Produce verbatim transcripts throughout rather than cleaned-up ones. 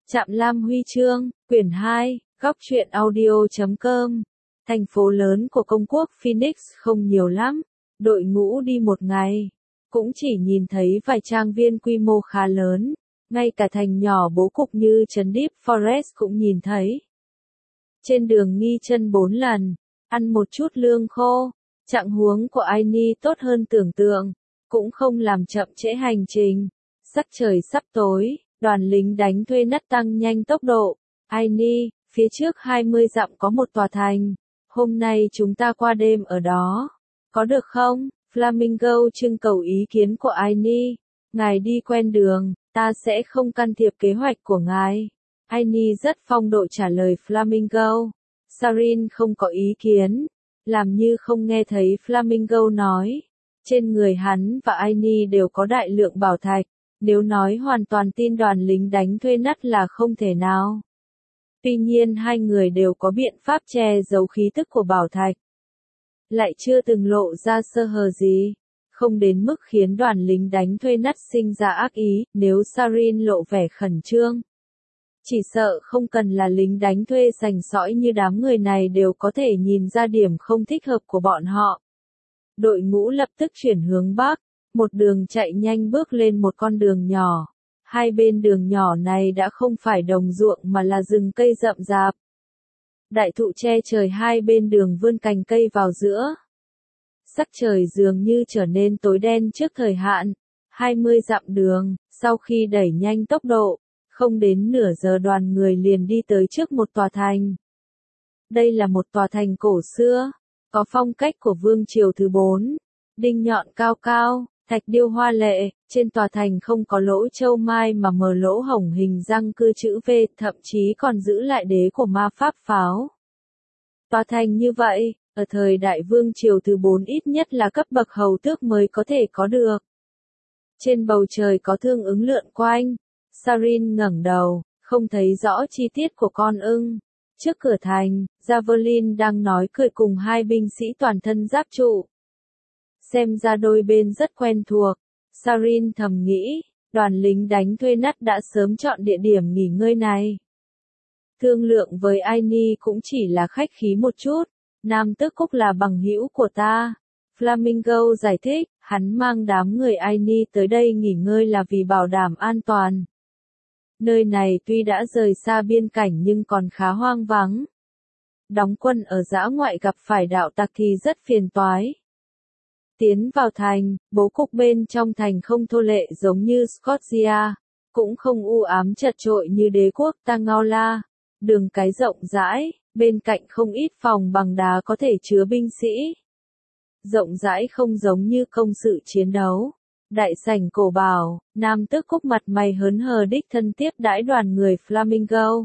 Trạm Lam Huy chương, quyển hai, góc truyện audio chấm com. Thành phố lớn của công quốc Phoenix không nhiều lắm, đội ngũ đi một ngày, cũng chỉ nhìn thấy vài trang viên quy mô khá lớn, ngay cả thành nhỏ bố cục như trấn Deep Forest cũng nhìn thấy. Trên đường nghi chân bốn lần, ăn một chút lương khô, trạng huống của Aini tốt hơn tưởng tượng, cũng không làm chậm trễ hành trình. Sắc trời sắp tối, đoàn lính đánh thuê nắt tăng nhanh tốc độ. Aini, phía trước hai mươi dặm có một tòa thành, hôm nay chúng ta qua đêm ở đó, có được không? Flamingo trưng cầu ý kiến của Aini. Ngài đi quen đường, ta sẽ không can thiệp kế hoạch của ngài. Aini rất phong độ trả lời Flamingo. Sarin không có ý kiến, làm như không nghe thấy Flamingo nói. Trên người hắn và Aini đều có đại lượng bảo thạch, nếu nói hoàn toàn tin đoàn lính đánh thuê nắt là không thể nào. Tuy nhiên hai người đều có biện pháp che giấu khí tức của bảo thạch. Lại chưa từng lộ ra sơ hở gì, không đến mức khiến đoàn lính đánh thuê nắt sinh ra ác ý. Nếu Sarin lộ vẻ khẩn trương, chỉ sợ không cần là lính đánh thuê sành sỏi như đám người này đều có thể nhìn ra điểm không thích hợp của bọn họ. Đội ngũ lập tức chuyển hướng bắc, một đường chạy nhanh bước lên một con đường nhỏ. Hai bên đường nhỏ này đã không phải đồng ruộng mà là rừng cây rậm rạp. Đại thụ che trời hai bên đường vươn cành cây vào giữa. Sắc trời dường như trở nên tối đen trước thời hạn. hai mươi dặm đường, sau khi đẩy nhanh tốc độ, không đến nửa giờ đoàn người liền đi tới trước một tòa thành. Đây là một tòa thành cổ xưa, có phong cách của vương triều thứ bốn, đinh nhọn cao cao, thạch điêu hoa lệ, trên tòa thành không có lỗ châu mai mà mở lỗ hổng hình răng cưa chữ V, thậm chí còn giữ lại đế của ma pháp pháo. Tòa thành như vậy, ở thời đại vương triều thứ bốn ít nhất là cấp bậc hầu tước mới có thể có được. Trên bầu trời có thương ứng lượn quanh, Sarin ngẩng đầu, không thấy rõ chi tiết của con ưng. Trước cửa thành, Javelin đang nói cười cùng hai binh sĩ toàn thân giáp trụ. Xem ra đôi bên rất quen thuộc, Sarin thầm nghĩ, đoàn lính đánh thuê nắt đã sớm chọn địa điểm nghỉ ngơi này. Thương lượng với Aini cũng chỉ là khách khí một chút, Nam Tước Cúc là bằng hữu của ta. Flamingo giải thích, hắn mang đám người Aini tới đây nghỉ ngơi là vì bảo đảm an toàn. Nơi này tuy đã rời xa biên cảnh nhưng còn khá hoang vắng. Đóng quân ở dã ngoại gặp phải đạo tặc thì rất phiền toái. Tiến vào thành, bố cục bên trong thành không thô lệ giống như Scotia, cũng không u ám chật chội như đế quốc Tangaula. Đường cái rộng rãi, bên cạnh không ít phòng bằng đá có thể chứa binh sĩ. Rộng rãi không giống như công sự chiến đấu. Đại sảnh cổ bảo, Nam Tước Cúc mặt mày hớn hở đích thân tiếp đãi đoàn người Flamingo.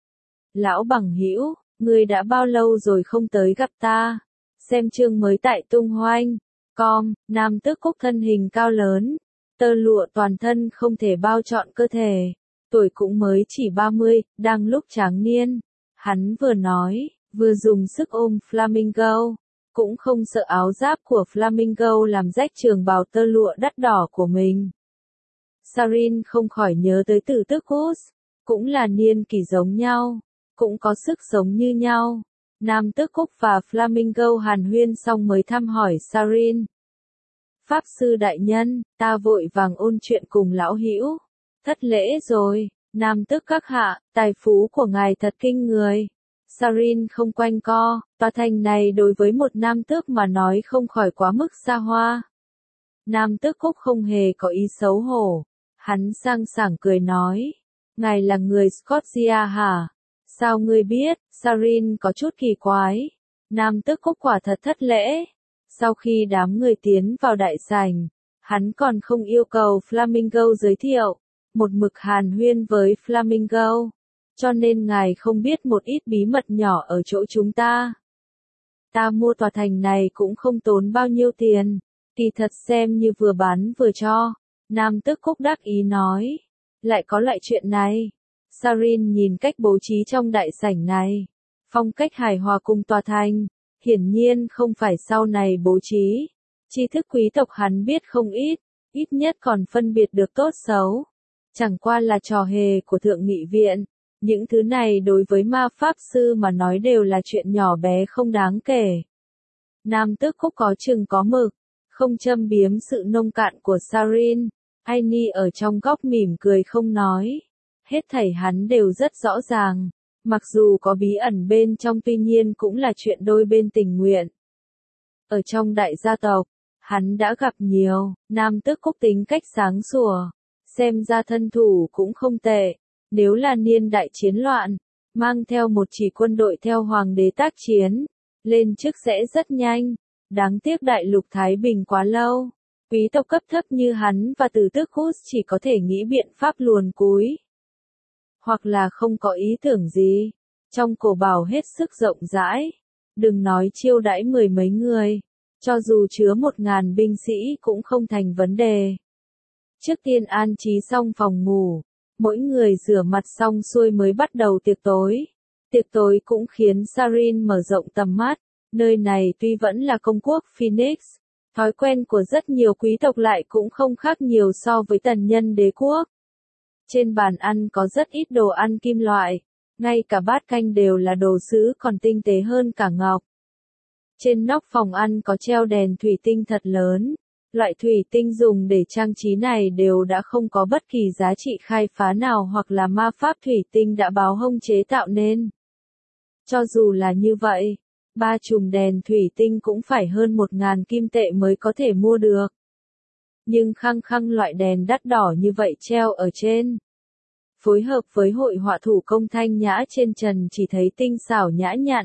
Lão bằng hữu, ngươi đã bao lâu rồi không tới gặp ta? Xem chương mới tại tung hoanh. Com, Nam Tước Cúc thân hình cao lớn, tơ lụa toàn thân không thể bao trọn cơ thể, tuổi cũng mới chỉ ba mươi, đang lúc tráng niên. Hắn vừa nói, vừa dùng sức ôm Flamingo, cũng không sợ áo giáp của Flamingo làm rách trường bào tơ lụa đắt đỏ của mình. Sarin không khỏi nhớ tới Tử Tước Cus, cũng là niên kỷ giống nhau, cũng có sức sống như nhau. Nam Tước Cúc và Flamingo hàn huyên xong mới thăm hỏi Sarin. Pháp sư đại nhân, ta vội vàng ôn chuyện cùng lão hữu. Thất lễ rồi, Nam Tước các hạ, tài phú của ngài thật kinh người. Sarin không quanh co, tòa thành này đối với một Nam Tước mà nói không khỏi quá mức xa hoa. Nam Tước Cúc không hề có ý xấu hổ. Hắn sang sảng cười nói. Ngài là người Scotia hả? Sao ngươi biết? Sarin có chút kỳ quái. Nam Tước Cúc quả thật thất lễ. Sau khi đám người tiến vào đại sảnh, hắn còn không yêu cầu Flamingo giới thiệu, một mực hàn huyên với Flamingo. Cho nên ngài không biết một ít bí mật nhỏ ở chỗ chúng ta. Ta mua tòa thành này cũng không tốn bao nhiêu tiền, kỳ thật xem như vừa bán vừa cho. Nam Tước Cúc đắc ý nói. Lại có loại chuyện này. Sarin nhìn cách bố trí trong đại sảnh này, phong cách hài hòa cùng tòa thành, hiển nhiên không phải sau này bố trí. Tri thức quý tộc hắn biết không ít, ít nhất còn phân biệt được tốt xấu. chẳng qua là trò hề của thượng nghị viện. Những thứ này đối với ma pháp sư mà nói đều là chuyện nhỏ bé không đáng kể. Nam Tước Cúc có chừng có mực, không châm biếm sự nông cạn của Sarin. Aini ở trong góc mỉm cười không nói. Hết thảy hắn đều rất rõ ràng. Mặc dù có bí ẩn bên trong tuy nhiên cũng là chuyện đôi bên tình nguyện. Ở trong đại gia tộc, hắn đã gặp nhiều, Nam Tước Cúc tính cách sáng sủa. Xem ra thân thủ cũng không tệ. Nếu là niên đại chiến loạn, mang theo một chỉ quân đội theo hoàng đế tác chiến, lên chức sẽ rất nhanh. Đáng tiếc đại lục Thái Bình quá lâu. Quý tộc cấp thấp như hắn và Từ Tước Hút chỉ có thể nghĩ biện pháp luồn cúi. Hoặc là không có ý tưởng gì. Trong cổ bảo hết sức rộng rãi. Đừng nói chiêu đãi mười mấy người. Cho dù chứa một ngàn binh sĩ cũng không thành vấn đề. Trước tiên an trí xong phòng ngủ. Mỗi người rửa mặt xong xuôi mới bắt đầu tiệc tối. Tiệc tối cũng khiến Sarin mở rộng tầm mắt. Nơi này tuy vẫn là công quốc Phoenix. Thói quen của rất nhiều quý tộc lại cũng không khác nhiều so với tần nhân đế quốc. Trên bàn ăn có rất ít đồ ăn kim loại, ngay cả bát canh đều là đồ sứ còn tinh tế hơn cả ngọc. Trên nóc phòng ăn có treo đèn thủy tinh thật lớn, loại thủy tinh dùng để trang trí này đều đã không có bất kỳ giá trị khai phá nào hoặc là ma pháp thủy tinh đã báo hông chế tạo nên. Cho dù là như vậy, ba chùm đèn thủy tinh cũng phải hơn một ngàn kim tệ mới có thể mua được. Nhưng khăng khăng loại đèn đắt đỏ như vậy treo ở trên. Phối hợp với hội họa thủ công thanh nhã trên trần chỉ thấy tinh xảo nhã nhặn.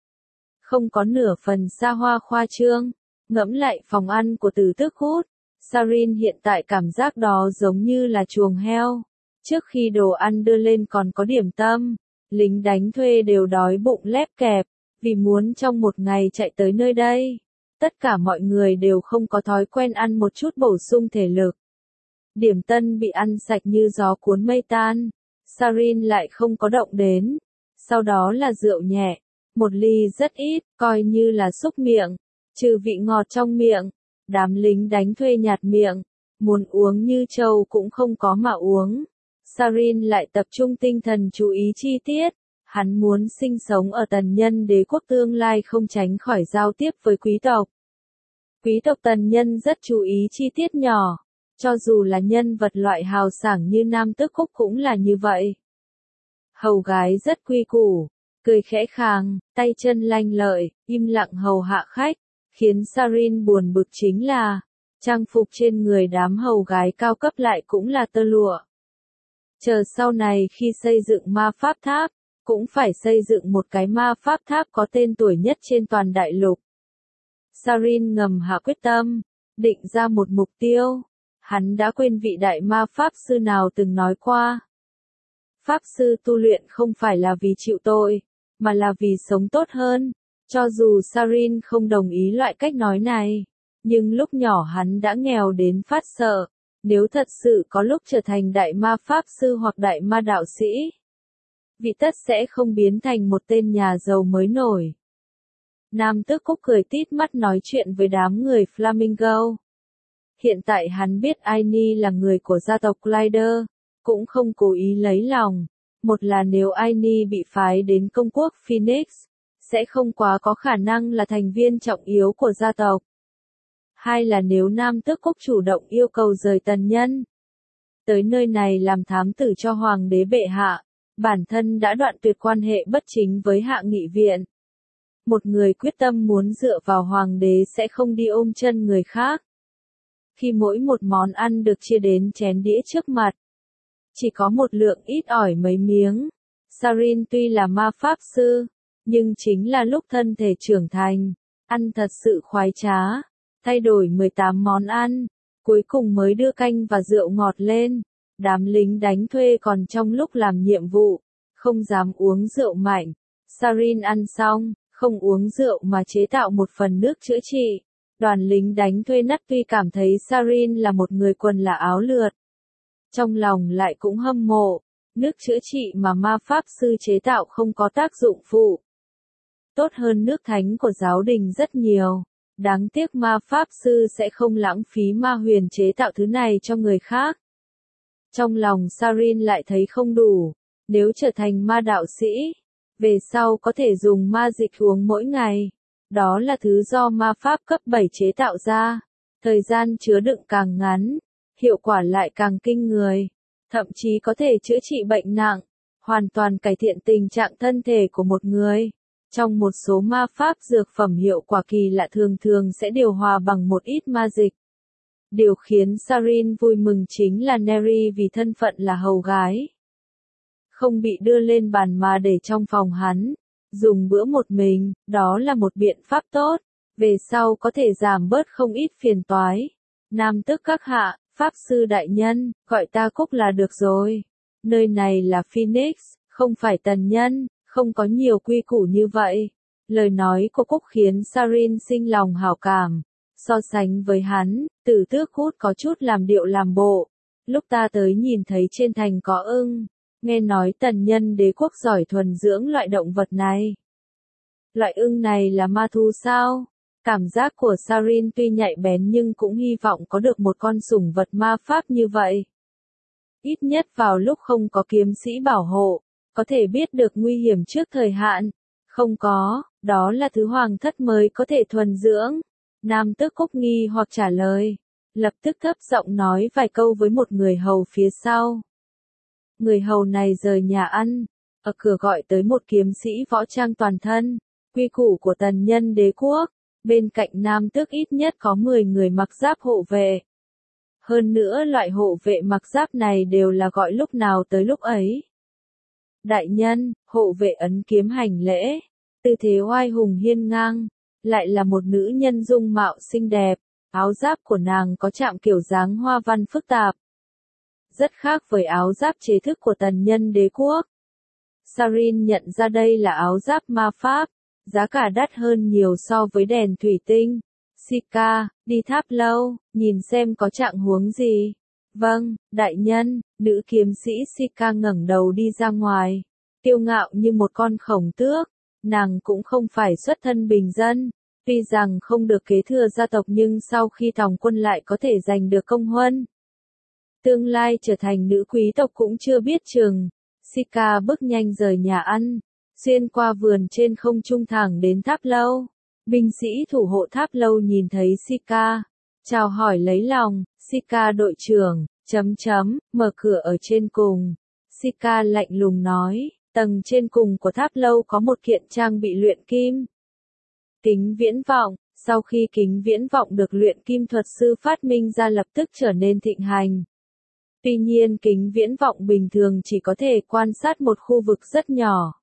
Không có nửa phần xa hoa khoa trương. Ngẫm lại phòng ăn của Từ Tước Hút, Sarin hiện tại cảm giác đó giống như là chuồng heo. Trước khi đồ ăn đưa lên còn có điểm tâm, lính đánh thuê đều đói bụng lép kẹp. Vì muốn trong một ngày chạy tới nơi đây, tất cả mọi người đều không có thói quen ăn một chút bổ sung thể lực. Điểm tâm bị ăn sạch như gió cuốn mây tan, Sarin lại không có động đến. Sau đó là rượu nhẹ, một ly rất ít, coi như là xúc miệng, trừ vị ngọt trong miệng. Đám lính đánh thuê nhạt miệng, muốn uống như trâu cũng không có mà uống. Sarin lại tập trung tinh thần chú ý chi tiết. Hắn muốn sinh sống ở tần nhân đế quốc tương lai không tránh khỏi giao tiếp với quý tộc. Quý tộc tần nhân rất chú ý chi tiết nhỏ, cho dù là nhân vật loại hào sảng như Nam Tước Cúc cũng là như vậy. Hầu gái rất quy củ, cười khẽ khàng, tay chân lanh lợi, im lặng hầu hạ khách, khiến Sarin buồn bực chính là, trang phục trên người đám hầu gái cao cấp lại cũng là tơ lụa. Chờ sau này khi xây dựng ma pháp tháp, cũng phải xây dựng một cái ma pháp tháp có tên tuổi nhất trên toàn đại lục. Sarin ngầm hạ quyết tâm, định ra một mục tiêu. Hắn đã quên vị đại ma pháp sư nào từng nói qua. Pháp sư tu luyện không phải là vì chịu tội, mà là vì sống tốt hơn. Cho dù Sarin không đồng ý loại cách nói này, nhưng lúc nhỏ hắn đã nghèo đến phát sợ. Nếu thật sự có lúc trở thành đại ma pháp sư hoặc đại ma đạo sĩ, vị tất sẽ không biến thành một tên nhà giàu mới nổi. Nam Tước Cúc cười tít mắt nói chuyện với đám người Flamingo. Hiện tại hắn biết Aini là người của gia tộc Glider, cũng không cố ý lấy lòng. Một là nếu Aini bị phái đến công quốc Phoenix, sẽ không quá có khả năng là thành viên trọng yếu của gia tộc. Hai là nếu Nam Tước Cúc chủ động yêu cầu rời tần nhân, tới nơi này làm thám tử cho hoàng đế bệ hạ, bản thân đã đoạn tuyệt quan hệ bất chính với hạ nghị viện. Một người quyết tâm muốn dựa vào hoàng đế sẽ không đi ôm chân người khác. Khi mỗi một món ăn được chia đến chén đĩa trước mặt, chỉ có một lượng ít ỏi mấy miếng. Sarin tuy là ma pháp sư, nhưng chính là lúc thân thể trưởng thành, ăn thật sự khoái trá, thay đổi mười tám món ăn, cuối cùng mới đưa canh và rượu ngọt lên. Đám lính đánh thuê còn trong lúc làm nhiệm vụ, không dám uống rượu mạnh. Sarin ăn xong, không uống rượu mà chế tạo một phần nước chữa trị. Đoàn lính đánh thuê nắt tuy cảm thấy Sarin là một người quần là áo lượt, trong lòng lại cũng hâm mộ. Nước chữa trị mà ma pháp sư chế tạo không có tác dụng phụ, tốt hơn nước thánh của giáo đình rất nhiều. Đáng tiếc ma pháp sư sẽ không lãng phí ma huyền chế tạo thứ này cho người khác. Trong lòng Sarin lại thấy không đủ, nếu trở thành ma đạo sĩ, về sau có thể dùng ma dịch uống mỗi ngày. Đó là thứ do ma pháp cấp bảy chế tạo ra, thời gian chứa đựng càng ngắn, hiệu quả lại càng kinh người, thậm chí có thể chữa trị bệnh nặng, hoàn toàn cải thiện tình trạng thân thể của một người. Trong một số ma pháp dược phẩm hiệu quả kỳ lạ thường thường sẽ điều hòa bằng một ít ma dịch. Điều khiến Sarin vui mừng chính là Neri vì thân phận là hầu gái, không bị đưa lên bàn mà để trong phòng hắn, dùng bữa một mình, đó là một biện pháp tốt, về sau có thể giảm bớt không ít phiền toái. Nam tức các hạ, pháp sư đại nhân, gọi ta Cúc là được rồi. Nơi này là Phoenix, không phải Tần Nhân, không có nhiều quy củ như vậy. Lời nói của Cúc khiến Sarin sinh lòng hảo cảm. So sánh với hắn, Tử Tước Hút có chút làm điệu làm bộ. Lúc ta tới nhìn thấy trên thành có ưng, nghe nói Tần Nhân đế quốc giỏi thuần dưỡng loại động vật này. Loại ưng này là ma thú sao? Cảm giác của Sarin tuy nhạy bén nhưng cũng hy vọng có được một con sủng vật ma pháp như vậy. Ít nhất vào lúc không có kiếm sĩ bảo hộ, có thể biết được nguy hiểm trước thời hạn. Không có, đó là thứ hoàng thất mới có thể thuần dưỡng. Nam tước Cúc nghi hoặc trả lời, lập tức thấp giọng nói vài câu với một người hầu phía sau. Người hầu này rời nhà ăn, ở cửa gọi tới một kiếm sĩ võ trang toàn thân, quy củ của Tần Nhân đế quốc, bên cạnh nam tước ít nhất có mười người mặc giáp hộ vệ. Hơn nữa loại hộ vệ mặc giáp này đều là gọi lúc nào tới lúc ấy. Đại nhân, hộ vệ ấn kiếm hành lễ, tư thế oai hùng hiên ngang, lại là một nữ nhân dung mạo xinh đẹp, áo giáp của nàng có chạm kiểu dáng hoa văn phức tạp. Rất khác với áo giáp chế thức của Tần Nhân đế quốc. Sarin nhận ra đây là áo giáp ma pháp, giá cả đắt hơn nhiều so với đèn thủy tinh. Sika, đi tháp lâu, nhìn xem có trạng huống gì. Vâng, đại nhân, nữ kiếm sĩ Sika ngẩng đầu đi ra ngoài, kiêu ngạo như một con khổng tước. Nàng cũng không phải xuất thân bình dân, tuy rằng không được kế thừa gia tộc nhưng sau khi tòng quân lại có thể giành được công huân. Tương lai trở thành nữ quý tộc cũng chưa biết chừng. Sika bước nhanh rời nhà ăn, xuyên qua vườn trên không trung thẳng đến tháp lâu. Binh sĩ thủ hộ tháp lâu nhìn thấy Sika, chào hỏi lấy lòng, Sika đội trưởng, chấm chấm, mở cửa ở trên cùng. Sika lạnh lùng nói, tầng trên cùng của tháp lâu có một kiện trang bị luyện kim. Kính viễn vọng, sau khi kính viễn vọng được luyện kim thuật sư phát minh ra lập tức trở nên thịnh hành. Tuy nhiên kính viễn vọng bình thường chỉ có thể quan sát một khu vực rất nhỏ.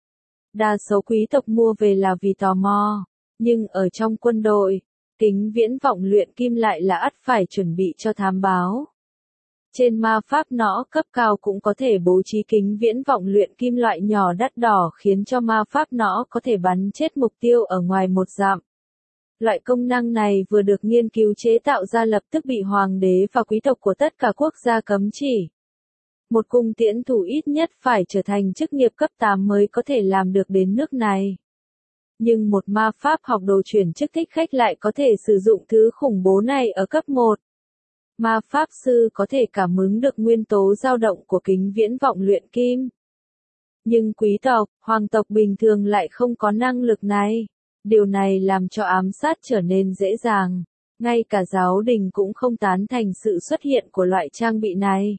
Đa số quý tộc mua về là vì tò mò, nhưng ở trong quân đội, kính viễn vọng luyện kim lại là ắt phải chuẩn bị cho thám báo. Trên ma pháp nỏ cấp cao cũng có thể bố trí kính viễn vọng luyện kim loại nhỏ đắt đỏ khiến cho ma pháp nỏ có thể bắn chết mục tiêu ở ngoài một dặm. Loại công năng này vừa được nghiên cứu chế tạo ra lập tức bị hoàng đế và quý tộc của tất cả quốc gia cấm chỉ. Một cung tiễn thủ ít nhất phải trở thành chức nghiệp cấp tám mới có thể làm được đến nước này. Nhưng một ma pháp học đồ chuyển chức thích khách lại có thể sử dụng thứ khủng bố này ở cấp một. Ma pháp sư có thể cảm ứng được nguyên tố dao động của kính viễn vọng luyện kim. Nhưng quý tộc, hoàng tộc bình thường lại không có năng lực này. Điều này làm cho ám sát trở nên dễ dàng. Ngay cả giáo đình cũng không tán thành sự xuất hiện của loại trang bị này.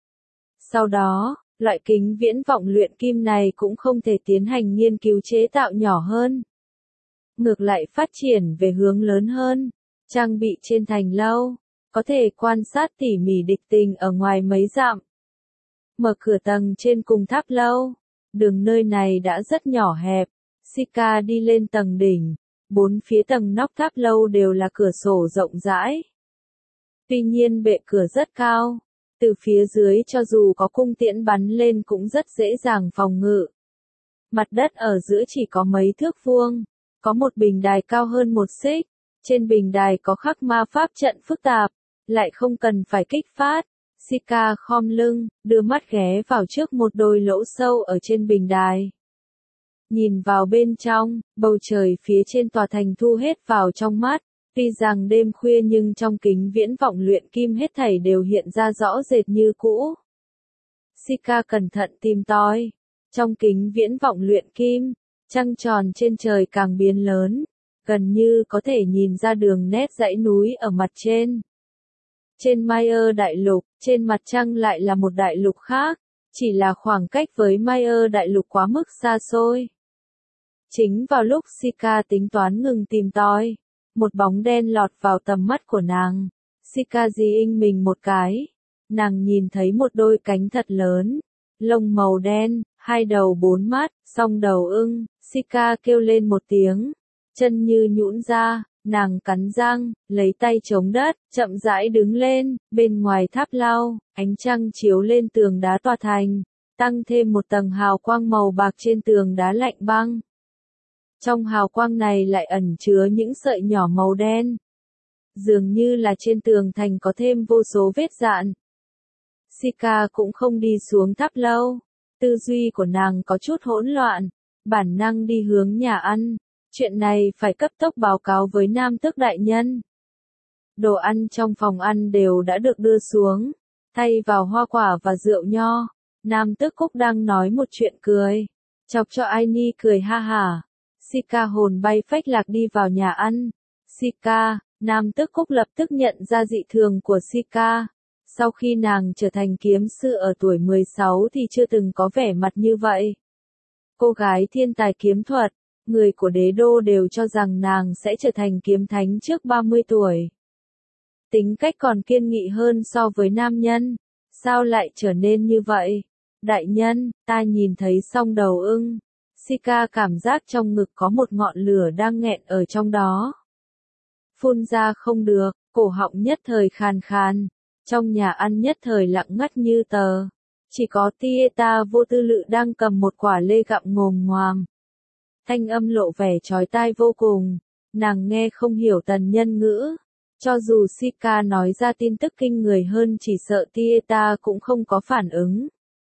Sau đó, loại kính viễn vọng luyện kim này cũng không thể tiến hành nghiên cứu chế tạo nhỏ hơn. Ngược lại phát triển về hướng lớn hơn. Trang bị trên thành lâu, có thể quan sát tỉ mỉ địch tình ở ngoài mấy dặm. Mở cửa tầng trên cùng tháp lâu, đường nơi này đã rất nhỏ hẹp. Sika đi lên tầng đỉnh, bốn phía tầng nóc tháp lâu đều là cửa sổ rộng rãi. Tuy nhiên bệ cửa rất cao, từ phía dưới cho dù có cung tiễn bắn lên cũng rất dễ dàng phòng ngự. Mặt đất ở giữa chỉ có mấy thước vuông, có một bình đài cao hơn một xích, trên bình đài có khắc ma pháp trận phức tạp, lại không cần phải kích phát. Sika khom lưng, đưa mắt ghé vào trước một đôi lỗ sâu ở trên bình đài. Nhìn vào bên trong, bầu trời phía trên tòa thành thu hết vào trong mắt, tuy rằng đêm khuya nhưng trong kính viễn vọng luyện kim hết thảy đều hiện ra rõ rệt như cũ. Sika cẩn thận tìm tòi. Trong kính viễn vọng luyện kim, trăng tròn trên trời càng biến lớn, gần như có thể nhìn ra đường nét dãy núi ở mặt trên. Trên Mayer đại lục, trên mặt trăng lại là một đại lục khác, chỉ là khoảng cách với Mayer đại lục quá mức xa xôi. Chính vào lúc Sika tính toán ngừng tìm tòi, một bóng đen lọt vào tầm mắt của nàng. Sika di inh mình một cái. Nàng nhìn thấy một đôi cánh thật lớn, lông màu đen, hai đầu bốn mắt, song đầu ưng. Sika kêu lên một tiếng, chân như nhũn ra, nàng cắn răng, lấy tay chống đất, chậm rãi đứng lên. Bên ngoài tháp lao, ánh trăng chiếu lên tường đá tòa thành, tăng thêm một tầng hào quang màu bạc trên tường đá lạnh băng. Trong hào quang này lại ẩn chứa những sợi nhỏ màu đen. Dường như là trên tường thành có thêm vô số vết dạn. Sika cũng không đi xuống tháp lâu. Tư duy của nàng có chút hỗn loạn, bản năng đi hướng nhà ăn. Chuyện này phải cấp tốc báo cáo với Nam Tước đại nhân. Đồ ăn trong phòng ăn đều đã được đưa xuống, thay vào hoa quả và rượu nho. Nam Tước Cúc đang nói một chuyện cười, chọc cho Aini cười ha hả. Sika hồn bay phách lạc đi vào nhà ăn. Sika, Nam Tước Cúc lập tức nhận ra dị thường của Sika. Sau khi nàng trở thành kiếm sư ở tuổi mười sáu thì chưa từng có vẻ mặt như vậy. Cô gái thiên tài kiếm thuật, người của đế đô đều cho rằng nàng sẽ trở thành kiếm thánh trước ba mươi tuổi. Tính cách còn kiên nghị hơn so với nam nhân. Sao lại trở nên như vậy? Đại nhân, ta nhìn thấy song đầu ưng. Sika cảm giác trong ngực có một ngọn lửa đang nghẹn ở trong đó. Phun ra không được, cổ họng nhất thời khàn khàn. Trong nhà ăn nhất thời lặng ngắt như tờ. Chỉ có Tieta Vô Tư Lự đang cầm một quả lê gặm ngồm ngoàm. Thanh âm lộ vẻ chói tai vô cùng. Nàng nghe không hiểu tần nhân ngữ. Cho dù Sika nói ra tin tức kinh người hơn chỉ sợ Tieta cũng không có phản ứng.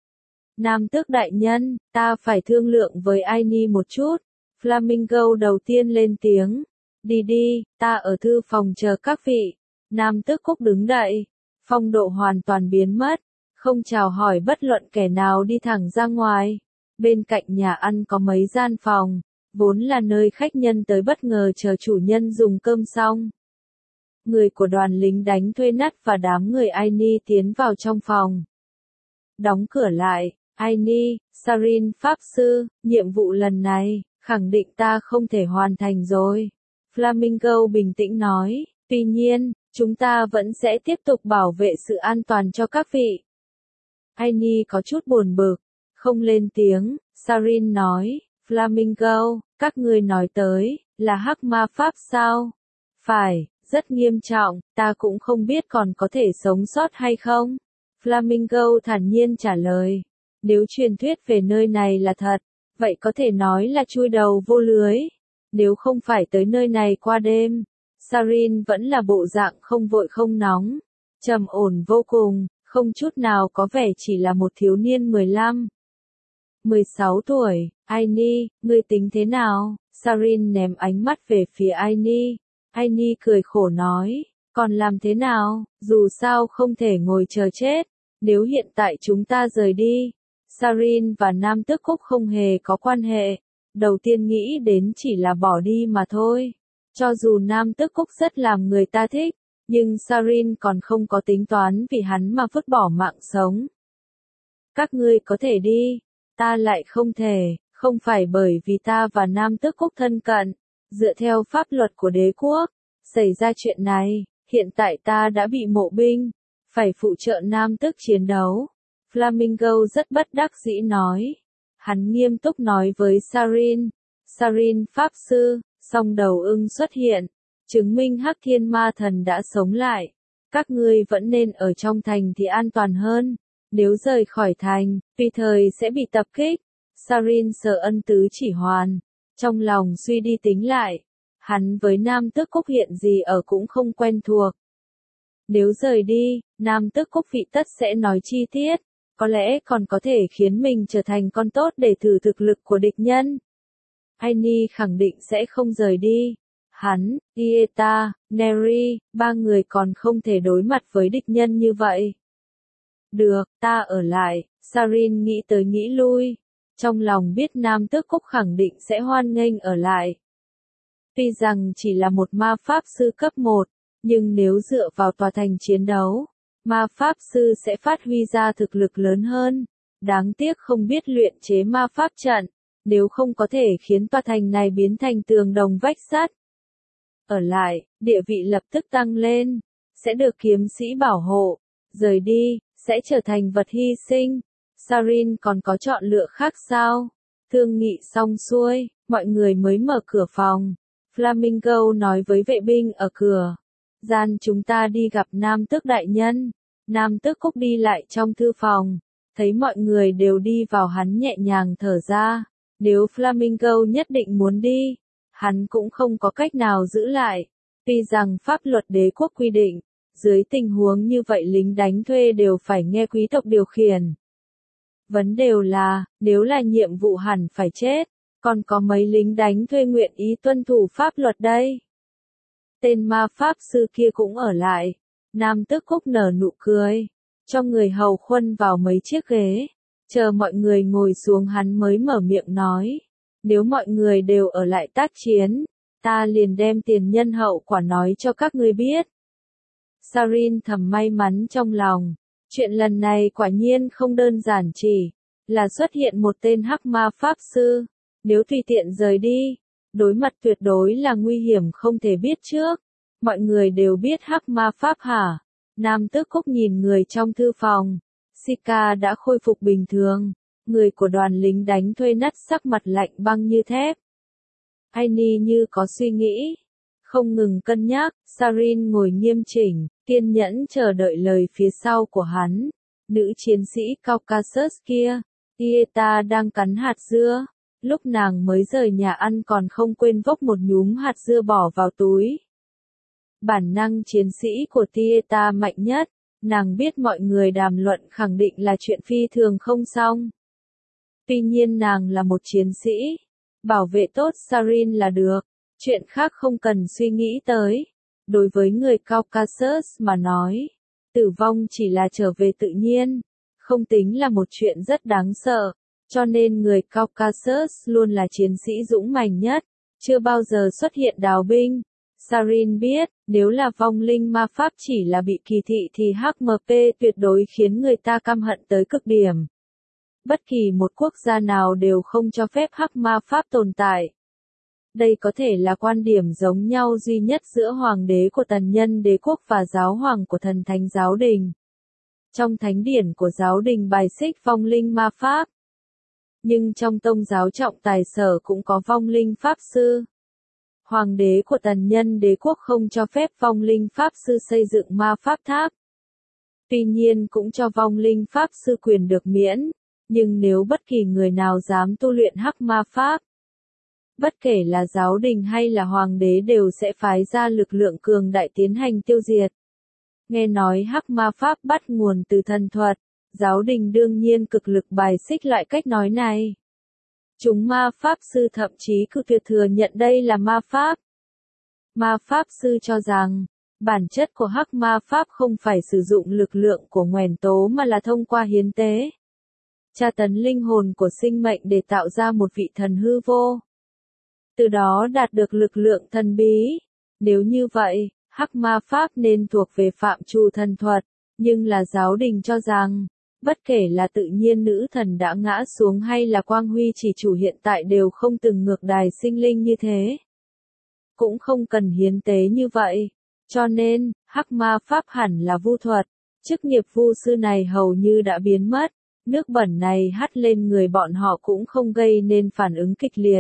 Nam Tước đại nhân, ta phải thương lượng với Aini một chút. Flamingo đầu tiên lên tiếng. Đi đi, ta ở thư phòng chờ các vị. Nam Tước Cúc đứng dậy. Phong độ hoàn toàn biến mất. Không chào hỏi bất luận kẻ nào đi thẳng ra ngoài. Bên cạnh nhà ăn có mấy gian phòng. Vốn là nơi khách nhân tới bất ngờ chờ chủ nhân dùng cơm xong. Người của đoàn lính đánh thuê nắt và đám người Aini tiến vào trong phòng. Đóng cửa lại. Aini, Sarin Pháp Sư, nhiệm vụ lần này, khẳng định ta không thể hoàn thành rồi. Flamingo bình tĩnh nói, tuy nhiên, chúng ta vẫn sẽ tiếp tục bảo vệ sự an toàn cho các vị. Aini có chút buồn bực, không lên tiếng. Sarin nói, Flamingo, các ngươi nói tới, là hắc ma pháp sao? Phải, rất nghiêm trọng, ta cũng không biết còn có thể sống sót hay không. Flamingo thản nhiên trả lời. Nếu truyền thuyết về nơi này là thật, vậy có thể nói là chui đầu vô lưới. Nếu không phải tới nơi này qua đêm, Sarin vẫn là bộ dạng không vội không nóng, trầm ổn vô cùng, không chút nào có vẻ chỉ là một thiếu niên mười lăm, mười sáu tuổi. Aini, ngươi tính thế nào? Sarin ném ánh mắt về phía Aini. Aini cười khổ nói, còn làm thế nào, dù sao không thể ngồi chờ chết. Nếu hiện tại chúng ta rời đi, Sarin và Nam Tước Cúc không hề có quan hệ. Đầu tiên nghĩ đến chỉ là bỏ đi mà thôi. Cho dù Nam Tước Cúc rất làm người ta thích, nhưng Sarin còn không có tính toán vì hắn mà vứt bỏ mạng sống. Các ngươi có thể đi, ta lại không thể, không phải bởi vì ta và Nam Tước Cúc thân cận. Dựa theo pháp luật của đế quốc, xảy ra chuyện này, hiện tại ta đã bị mộ binh, phải phụ trợ Nam Tước chiến đấu. Flamingo rất bất đắc dĩ nói. Hắn nghiêm túc nói với Sarin. Sarin Pháp Sư, song đầu ưng xuất hiện, chứng minh Hắc Thiên Ma Thần đã sống lại. Các ngươi vẫn nên ở trong thành thì an toàn hơn. Nếu rời khỏi thành, tùy thời sẽ bị tập kích. Sarin sờ ân tứ chỉ hoàn, trong lòng suy đi tính lại. Hắn với Nam Tước Cúc hiện gì ở cũng không quen thuộc. Nếu rời đi, Nam Tước Cúc vị tất sẽ nói chi tiết. Có lẽ còn có thể khiến mình trở thành con tốt để thử thực lực của địch nhân. Aini khẳng định sẽ không rời đi. Hắn, Tieta, Neri, ba người còn không thể đối mặt với địch nhân như vậy. Được, ta ở lại, Sarin nghĩ tới nghĩ lui. Trong lòng biết Nam Tước Cúc khẳng định sẽ hoan nghênh ở lại. Tuy rằng chỉ là một ma pháp sư cấp một, nhưng nếu dựa vào tòa thành chiến đấu, ma pháp sư sẽ phát huy ra thực lực lớn hơn. Đáng tiếc không biết luyện chế ma pháp trận, nếu không có thể khiến tòa thành này biến thành tường đồng vách sắt. Ở lại, địa vị lập tức tăng lên, sẽ được kiếm sĩ bảo hộ, rời đi, sẽ trở thành vật hy sinh. Sarin còn có chọn lựa khác sao? Thương nghị xong xuôi, mọi người mới mở cửa phòng. Flamingo nói với vệ binh ở cửa. Gian chúng ta đi gặp Nam Tước đại nhân. Nam Tước Cúc đi lại trong thư phòng. Thấy mọi người đều đi vào hắn nhẹ nhàng thở ra. Nếu Flamingo nhất định muốn đi, hắn cũng không có cách nào giữ lại. Tuy rằng pháp luật đế quốc quy định, dưới tình huống như vậy lính đánh thuê đều phải nghe quý tộc điều khiển. Vấn đề là, nếu là nhiệm vụ hẳn phải chết, còn có mấy lính đánh thuê nguyện ý tuân thủ pháp luật đây? Tên ma pháp sư kia cũng ở lại. Nam Tước Cúc nở nụ cười, cho người hầu khuân vào mấy chiếc ghế, chờ mọi người ngồi xuống hắn mới mở miệng nói. Nếu mọi người đều ở lại tác chiến, ta liền đem tiền nhân hậu quả nói cho các ngươi biết. Sarin thầm may mắn trong lòng. Chuyện lần này quả nhiên không đơn giản chỉ là xuất hiện một tên hắc ma pháp sư. Nếu tùy tiện rời đi, đối mặt tuyệt đối là nguy hiểm không thể biết trước. Mọi người đều biết hắc ma pháp hả? Nam Tước Cúc nhìn người trong thư phòng. Sika đã khôi phục bình thường. Người của đoàn lính đánh thuê nắt sắc mặt lạnh băng như thép. Annie như có suy nghĩ. Không ngừng cân nhắc, Sarin ngồi nghiêm chỉnh, kiên nhẫn chờ đợi lời phía sau của hắn. Nữ chiến sĩ Caucasus kia, Tieta đang cắn hạt dưa. Lúc nàng mới rời nhà ăn còn không quên vốc một nhúm hạt dưa bỏ vào túi. Bản năng chiến sĩ của Tieta mạnh nhất, nàng biết mọi người đàm luận khẳng định là chuyện phi thường không xong. Tuy nhiên nàng là một chiến sĩ, bảo vệ tốt Sarin là được, chuyện khác không cần suy nghĩ tới. Đối với người Caucasus mà nói, tử vong chỉ là trở về tự nhiên, không tính là một chuyện rất đáng sợ, cho nên người Caucasus luôn là chiến sĩ dũng mãnh nhất, chưa bao giờ xuất hiện đào binh. Sarin biết, nếu là vong linh ma pháp chỉ là bị kỳ thị thì hát em pê tuyệt đối khiến người ta căm hận tới cực điểm. Bất kỳ một quốc gia nào đều không cho phép hắc ma pháp tồn tại. Đây có thể là quan điểm giống nhau duy nhất giữa hoàng đế của tần nhân đế quốc và giáo hoàng của thần thánh giáo đình. Trong thánh điển của giáo đình bài xích vong linh ma pháp. Nhưng trong tông giáo trọng tài sở cũng có vong linh pháp sư. Hoàng đế của tần nhân đế quốc không cho phép vong linh pháp sư xây dựng ma pháp tháp. Tuy nhiên cũng cho vong linh pháp sư quyền được miễn, nhưng nếu bất kỳ người nào dám tu luyện hắc ma pháp, bất kể là giáo đình hay là hoàng đế đều sẽ phái ra lực lượng cường đại tiến hành tiêu diệt. Nghe nói hắc ma pháp bắt nguồn từ thần thuật, giáo đình đương nhiên cực lực bài xích loại cách nói này. Chúng ma pháp sư thậm chí cự tuyệt thừa nhận đây là ma pháp. Ma pháp sư cho rằng, bản chất của hắc ma pháp không phải sử dụng lực lượng của nguyên tố mà là thông qua hiến tế, tra tấn linh hồn của sinh mệnh để tạo ra một vị thần hư vô. Từ đó đạt được lực lượng thần bí. Nếu như vậy, hắc ma pháp nên thuộc về phạm trù thần thuật, nhưng là giáo đình cho rằng, bất kể là tự nhiên nữ thần đã ngã xuống hay là quang huy chỉ chủ hiện tại đều không từng ngược đài sinh linh như thế. Cũng không cần hiến tế như vậy. Cho nên, hắc ma pháp hẳn là vu thuật. Chức nghiệp vu sư này hầu như đã biến mất. Nước bẩn này hắt lên người bọn họ cũng không gây nên phản ứng kịch liệt.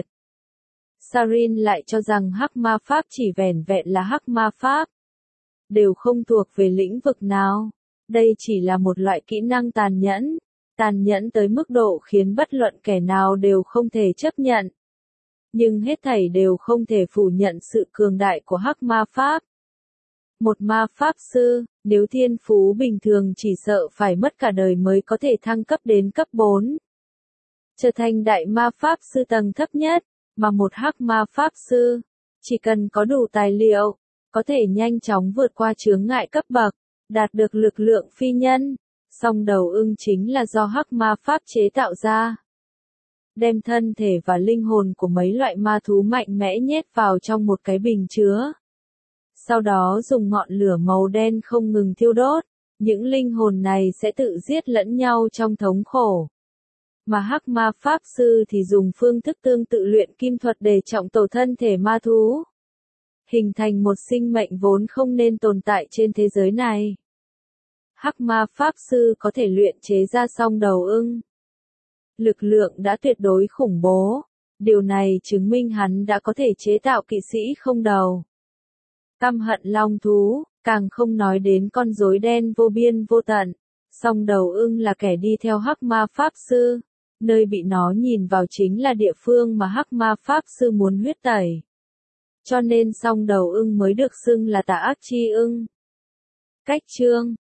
Sarin lại cho rằng hắc ma pháp chỉ vẻn vẹn là hắc ma pháp. Đều không thuộc về lĩnh vực nào. Đây chỉ là một loại kỹ năng tàn nhẫn. Tàn nhẫn tới mức độ khiến bất luận kẻ nào đều không thể chấp nhận. Nhưng hết thảy đều không thể phủ nhận sự cường đại của hắc ma pháp. Một ma pháp sư, nếu thiên phú bình thường chỉ sợ phải mất cả đời mới có thể thăng cấp đến cấp bốn. Trở thành đại ma pháp sư tầng thấp nhất, mà một hắc ma pháp sư, chỉ cần có đủ tài liệu, có thể nhanh chóng vượt qua chướng ngại cấp bậc, đạt được lực lượng phi nhân. Song đầu ưng chính là do hắc ma pháp chế tạo ra. Đem thân thể và linh hồn của mấy loại ma thú mạnh mẽ nhét vào trong một cái bình chứa. Sau đó dùng ngọn lửa màu đen không ngừng thiêu đốt, những linh hồn này sẽ tự giết lẫn nhau trong thống khổ. Mà hắc ma pháp sư thì dùng phương thức tương tự luyện kim thuật để trọng tổ thân thể ma thú, hình thành một sinh mệnh vốn không nên tồn tại trên thế giới này. Hắc ma pháp sư có thể luyện chế ra song đầu ưng. Lực lượng đã tuyệt đối khủng bố, điều này chứng minh hắn đã có thể chế tạo kỵ sĩ không đầu. Căm hận long thú, càng không nói đến con rối đen vô biên vô tận. Song đầu ưng là kẻ đi theo hắc ma pháp sư, nơi bị nó nhìn vào chính là địa phương mà hắc ma pháp sư muốn huyết tẩy. Cho nên song đầu ưng mới được xưng là tà ác chi ưng. Cách chương